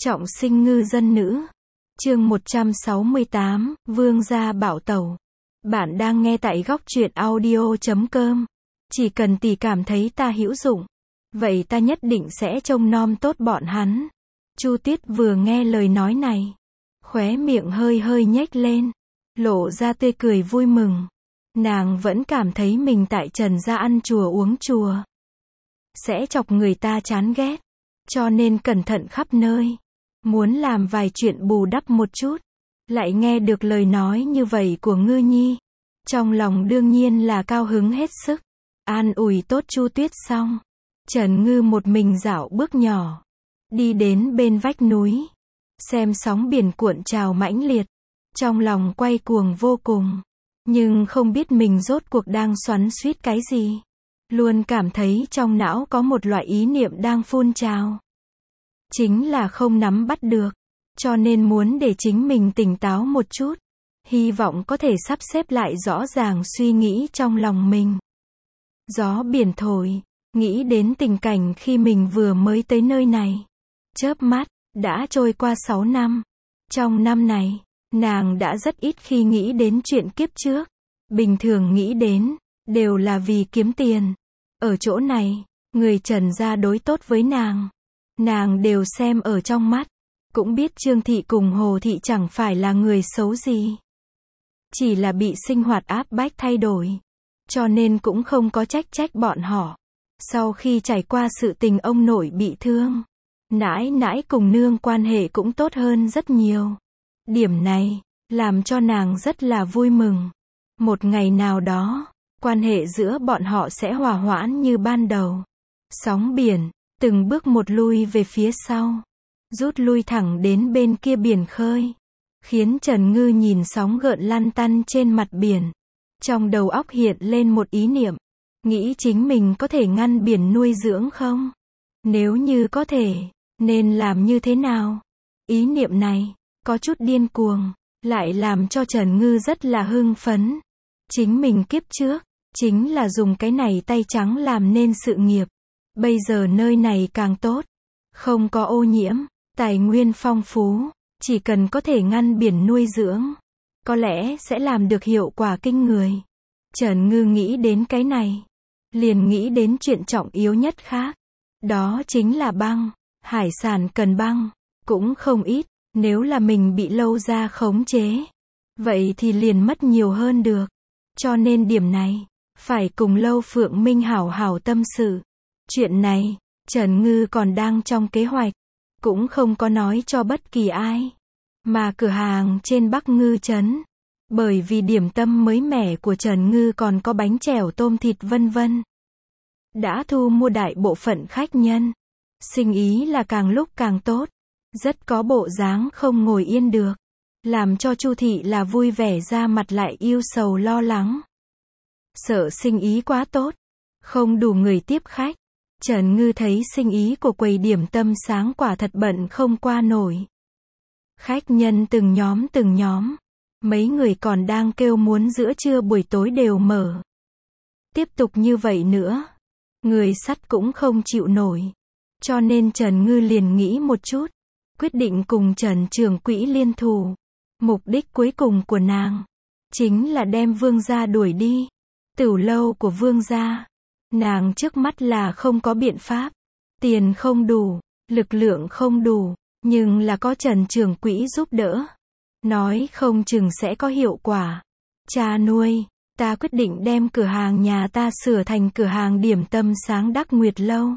Trọng sinh ngư dân nữ. Chương 168, Vương gia bảo tẩu. Bạn đang nghe tại góc truyện audio.com. Chỉ cần tỷ cảm thấy ta hữu dụng, vậy ta nhất định sẽ trông nom tốt bọn hắn. Chu Tuyết vừa nghe lời nói này, khóe miệng hơi hơi nhếch lên, lộ ra tươi cười vui mừng. Nàng vẫn cảm thấy mình tại Trần gia ăn chùa uống chùa sẽ chọc người ta chán ghét, cho nên cẩn thận khắp nơi, muốn làm vài chuyện bù đắp một chút. Lại nghe được lời nói như vậy của Ngư Nhi, trong lòng đương nhiên là cao hứng hết sức. An ủi tốt Chu Tuyết xong, Trần Ngư một mình dạo bước nhỏ, đi đến bên vách núi, xem sóng biển cuộn trào mãnh liệt, trong lòng quay cuồng vô cùng, nhưng không biết mình rốt cuộc đang xoắn xuýt cái gì. Luôn cảm thấy trong não có một loại ý niệm đang phun trào, chính là không nắm bắt được, cho nên muốn để chính mình tỉnh táo một chút, hy vọng có thể sắp xếp lại rõ ràng suy nghĩ trong lòng mình. Gió biển thổi, nghĩ đến tình cảnh khi mình vừa mới tới nơi này. Chớp mắt, đã trôi qua 6 năm. Trong năm này, nàng đã rất ít khi nghĩ đến chuyện kiếp trước. Bình thường nghĩ đến, đều là vì kiếm tiền. Ở chỗ này, người Trần gia đối tốt với nàng đều xem ở trong mắt. Cũng biết Trương Thị cùng Hồ Thị chẳng phải là người xấu gì, chỉ là bị sinh hoạt áp bách thay đổi, cho nên cũng không có trách bọn họ. Sau khi trải qua sự tình ông nội bị thương, nãi nãi cùng nương quan hệ cũng tốt hơn rất nhiều. Điểm này, làm cho nàng rất là vui mừng. Một ngày nào đó, quan hệ giữa bọn họ sẽ hòa hoãn như ban đầu. Sóng biển, từng bước một lui về phía sau, rút lui thẳng đến bên kia biển khơi, khiến Trần Ngư nhìn sóng gợn lăn tăn trên mặt biển. Trong đầu óc hiện lên một ý niệm, nghĩ chính mình có thể ngăn biển nuôi dưỡng không? Nếu như có thể, nên làm như thế nào? Ý niệm này, có chút điên cuồng, lại làm cho Trần Ngư rất là hưng phấn. Chính mình kiếp trước, chính là dùng cái này tay trắng làm nên sự nghiệp. Bây giờ nơi này càng tốt, không có ô nhiễm, tài nguyên phong phú, chỉ cần có thể ngăn biển nuôi dưỡng, có lẽ sẽ làm được hiệu quả kinh người. Trần Ngư nghĩ đến cái này, liền nghĩ đến chuyện trọng yếu nhất khác, đó chính là băng. Hải sản cần băng, cũng không ít, nếu là mình bị Lâu gia khống chế, vậy thì liền mất nhiều hơn được. Cho nên điểm này, phải cùng Lâu Phượng Minh hảo hảo tâm sự. Chuyện này, Trần Ngư còn đang trong kế hoạch, cũng không có nói cho bất kỳ ai. Mà cửa hàng trên Bắc Ngư Trấn, bởi vì điểm tâm mới mẻ của Trần Ngư còn có bánh chèo tôm thịt vân vân, đã thu mua đại bộ phận khách nhân. Sinh ý là càng lúc càng tốt, rất có bộ dáng không ngồi yên được, làm cho Chu Thị là vui vẻ ra mặt lại yêu sầu lo lắng. Sợ sinh ý quá tốt, không đủ người tiếp khách. Trần Ngư thấy sinh ý của quầy điểm tâm sáng quả thật bận không qua nổi. Khách nhân từng nhóm, mấy người còn đang kêu muốn giữa trưa buổi tối đều mở. Tiếp tục như vậy nữa, người sắt cũng không chịu nổi. Cho nên Trần Ngư liền nghĩ một chút, quyết định cùng Trần trưởng quỹ liên thủ. Mục đích cuối cùng của nàng, chính là đem Vương gia đuổi đi. Tửu lâu của Vương gia, nàng trước mắt là không có biện pháp. Tiền không đủ, lực lượng không đủ, nhưng là có Trần trưởng quỹ giúp đỡ, nói không chừng sẽ có hiệu quả. Cha nuôi, ta quyết định đem cửa hàng nhà ta sửa thành cửa hàng điểm tâm sáng Đắc Nguyệt Lâu,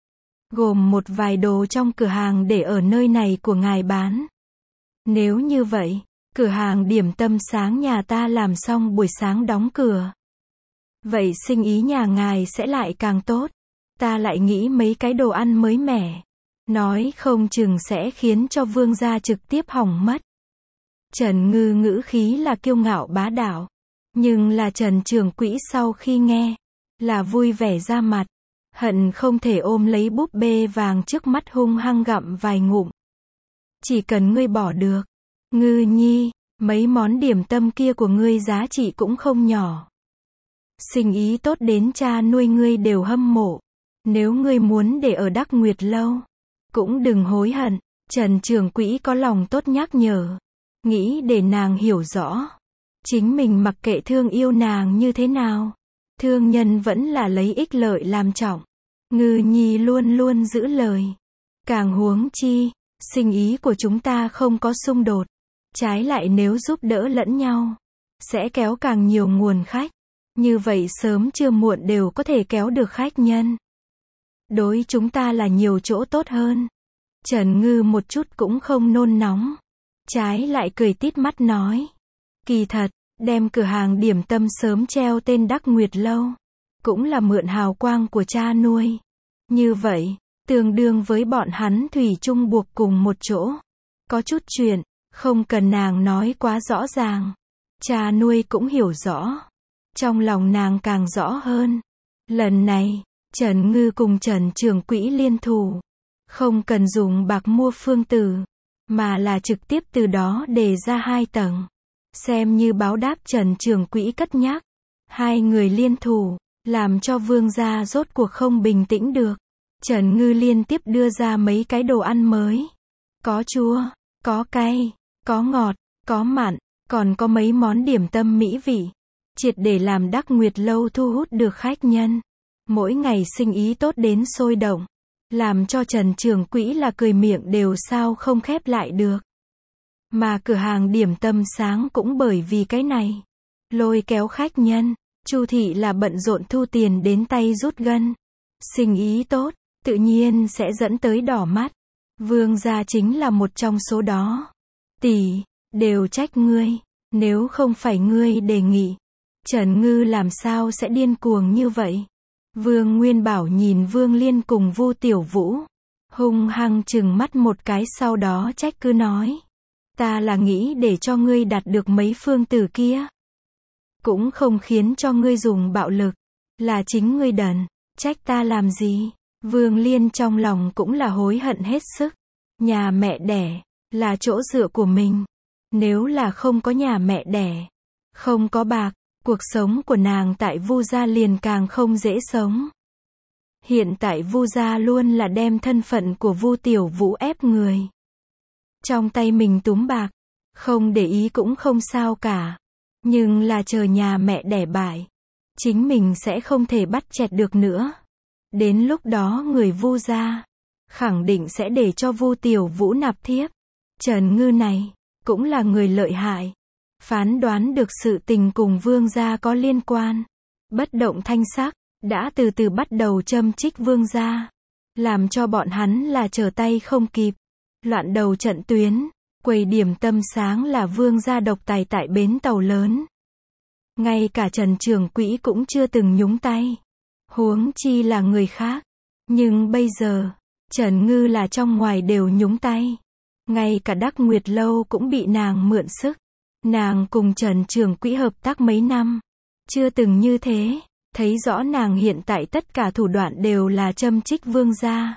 gồm một vài đồ trong cửa hàng để ở nơi này của ngài bán. Nếu như vậy, cửa hàng điểm tâm sáng nhà ta làm xong buổi sáng đóng cửa, vậy sinh ý nhà ngài sẽ lại càng tốt. Ta lại nghĩ mấy cái đồ ăn mới mẻ, nói không chừng sẽ khiến cho Vương gia trực tiếp hỏng mất. Trần Ngư ngữ khí là kiêu ngạo bá đạo, nhưng là Trần trưởng quỹ sau khi nghe, là vui vẻ ra mặt, hận không thể ôm lấy búp bê vàng trước mắt hung hăng gặm vài ngụm. Chỉ cần ngươi bỏ được, Ngư Nhi, mấy món điểm tâm kia của ngươi giá trị cũng không nhỏ. Sinh ý tốt đến cha nuôi ngươi đều hâm mộ. Nếu ngươi muốn để ở Đắc Nguyệt Lâu, cũng đừng hối hận. Trần Trường Quỹ có lòng tốt nhắc nhở, nghĩ để nàng hiểu rõ. Chính mình mặc kệ thương yêu nàng như thế nào, thương nhân vẫn là lấy ích lợi làm trọng. Ngư nhi luôn luôn giữ lời. Càng huống chi, sinh ý của chúng ta không có xung đột. Trái lại nếu giúp đỡ lẫn nhau, sẽ kéo càng nhiều nguồn khách. Như vậy sớm chưa muộn đều có thể kéo được khách nhân. Đối chúng ta là nhiều chỗ tốt hơn. Trần Ngư một chút cũng không nôn nóng. Trái lại cười tít mắt nói. Kỳ thật, đem cửa hàng điểm tâm sớm treo tên Đắc Nguyệt Lâu. Cũng là mượn hào quang của cha nuôi. Như vậy, tương đương với bọn hắn thủy chung buộc cùng một chỗ. Có chút chuyện, không cần nàng nói quá rõ ràng. Cha nuôi cũng hiểu rõ. Trong lòng nàng càng rõ hơn. Lần này, Trần Ngư cùng Trần Trường Quỹ liên thủ. Không cần dùng bạc mua phương tử, mà là trực tiếp từ đó đề ra 2 tầng. Xem như báo đáp Trần Trường Quỹ cất nhắc. 2 người liên thủ, làm cho vương gia rốt cuộc không bình tĩnh được. Trần Ngư liên tiếp đưa ra mấy cái đồ ăn mới. Có chua, có cay, có ngọt, có mặn, còn có mấy món điểm tâm mỹ vị. Triệt để làm Đắc Nguyệt Lâu thu hút được khách nhân. Mỗi ngày sinh ý tốt đến sôi động. Làm cho Trần Trường Quỹ là cười miệng đều sao không khép lại được. Mà cửa hàng điểm tâm sáng cũng bởi vì cái này. Lôi kéo khách nhân. Chu thị là bận rộn thu tiền đến tay rút gân. Sinh ý tốt, tự nhiên sẽ dẫn tới đỏ mắt. Vương gia chính là một trong số đó. Tỷ, đều trách ngươi. Nếu không phải ngươi đề nghị, Trần Ngư làm sao sẽ điên cuồng như vậy? Vương Nguyên Bảo nhìn Vương Liên cùng Vu Tiểu Vũ, hung hăng trừng mắt một cái, sau đó trách cứ nói. Ta là nghĩ để cho ngươi đạt được mấy phương tử kia. Cũng không khiến cho ngươi dùng bạo lực. Là chính ngươi đần. Trách ta làm gì? Vương Liên trong lòng cũng là hối hận hết sức. Nhà mẹ đẻ, là chỗ dựa của mình. Nếu là không có nhà mẹ đẻ, không có bạc, cuộc sống của nàng tại Vu gia liền càng không dễ sống. Hiện tại Vu gia luôn là đem thân phận của Vu Tiểu Vũ ép người. Trong tay mình túm bạc, không để ý cũng không sao cả. Nhưng là chờ nhà mẹ đẻ bại, chính mình sẽ không thể bắt chẹt được nữa. Đến lúc đó người Vu gia khẳng định sẽ để cho Vu Tiểu Vũ nạp thiếp. Trần Ngư này cũng là người lợi hại, phán đoán được sự tình cùng vương gia có liên quan. Bất động thanh sắc, đã từ từ bắt đầu châm trích vương gia, làm cho bọn hắn là trở tay không kịp. Loạn đầu trận tuyến, quầy điểm tâm sáng là vương gia độc tài tại bến tàu lớn. Ngay cả Trần Trường Quỹ cũng chưa từng nhúng tay. Huống chi là người khác. Nhưng bây giờ, Trần Ngư là trong ngoài đều nhúng tay. Ngay cả Đắc Nguyệt Lâu cũng bị nàng mượn sức. Nàng cùng Trần Trường Quỹ hợp tác mấy năm. Chưa từng như thế. Thấy rõ nàng hiện tại tất cả thủ đoạn đều là châm trích vương gia.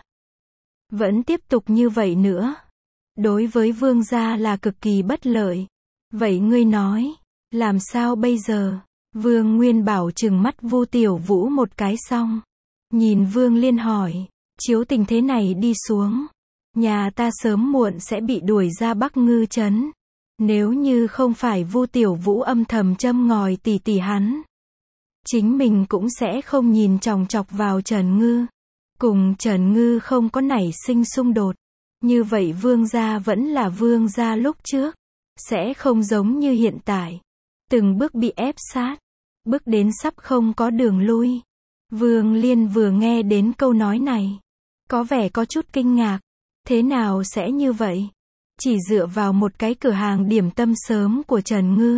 Vẫn tiếp tục như vậy nữa. Đối với vương gia là cực kỳ bất lợi. Vậy ngươi nói, làm sao bây giờ? Vương Nguyên Bảo trừng mắt Vu Tiểu Vũ một cái xong. Nhìn Vương Liên hỏi, chiếu tình thế này đi xuống, nhà ta sớm muộn sẽ bị đuổi ra Bắc Ngư trấn. Nếu như không phải Vu Tiểu Vũ âm thầm châm ngòi tỉ tỉ hắn, chính mình cũng sẽ không nhìn chòng chọc vào Trần Ngư. Cùng Trần Ngư không có nảy sinh xung đột. Như vậy vương gia vẫn là vương gia lúc trước. Sẽ không giống như hiện tại. Từng bước bị ép sát. Bước đến sắp không có đường lui. Vương Liên vừa nghe đến câu nói này, có vẻ có chút kinh ngạc. Thế nào sẽ như vậy? Chỉ dựa vào một cái cửa hàng điểm tâm sớm của Trần Ngư,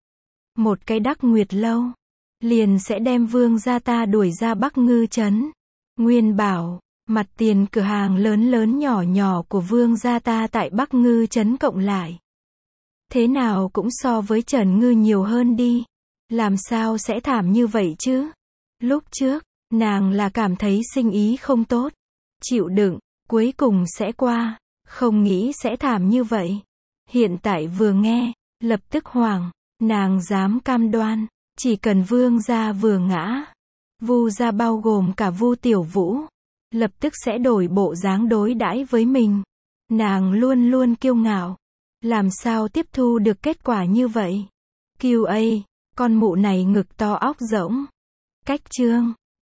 một cái Đắc Nguyệt Lâu, liền sẽ đem vương gia ta đuổi ra Bắc Ngư trấn. Nguyên Bảo, mặt tiền cửa hàng lớn lớn nhỏ nhỏ của vương gia ta tại Bắc Ngư trấn cộng lại, thế nào cũng so với Trần Ngư nhiều hơn đi. Làm sao sẽ thảm như vậy chứ? Lúc trước, nàng là cảm thấy sinh ý không tốt. Chịu đựng, cuối cùng sẽ qua. Không nghĩ sẽ thảm như vậy. Hiện tại vừa nghe, lập tức hoảng. Nàng dám cam đoan, chỉ cần vương gia vừa ngã, Vu gia bao gồm cả Vu Tiểu Vũ, lập tức sẽ đổi bộ dáng đối đãi với mình. Nàng luôn luôn kiêu ngạo. Làm sao tiếp thu được kết quả như vậy? QA, con mụ này ngực to óc rỗng. Cách chương